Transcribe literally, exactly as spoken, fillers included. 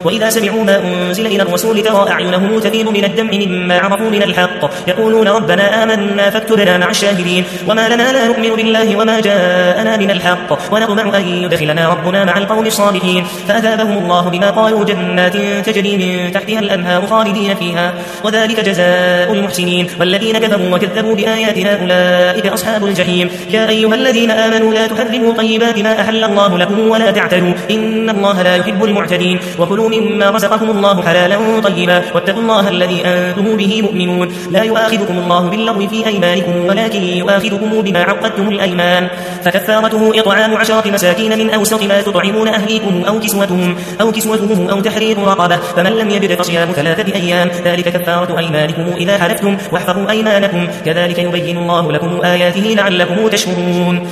وإذا سمعوا ما أنزل إلى الرسول ترى أعينهم تفيض من الدمع مما عرفوا من الحق يقولون ربنا آمنا فاكتبنا مع الشاهدين وما لنا لا نؤمن بالله وما جاءنا من الحق ونطمع أن يدخلنا ربنا مع القوم الصالحين فأثابهم الله بما قالوا جنات تجري من تحتها الأنهار خالدين فيها وذلك جزاء المحسنين والذين كفروا وكذبوا بآياتنا أولئك أصحاب الجحيم يا أيها الذين آمنوا لا تحرموا طيبات ما أحل الله لكم ولا تعتدوا إن الله لا يحب المعتدين وكلوا مما رزقكم الله حلالا طيبا واتقوا الله الذي أنتم به مؤمنون لا يؤاخذكم الله باللغو في أيمانكم ولكن يؤاخذكم بما عقدتم الأيمان فكفارته إطعام عشرة مساكين من أوسط ما تطعمون أهليكم أو كسوتهم أو كسوتهم أو تحرير رقبة فمن لم يجد فصيام ثلاثة أيام ذلك كفارة أيمانكم إذا حلفتم واحفظوا أيمانكم كذلك يبين الله لكم آياته لعلكم تشكرون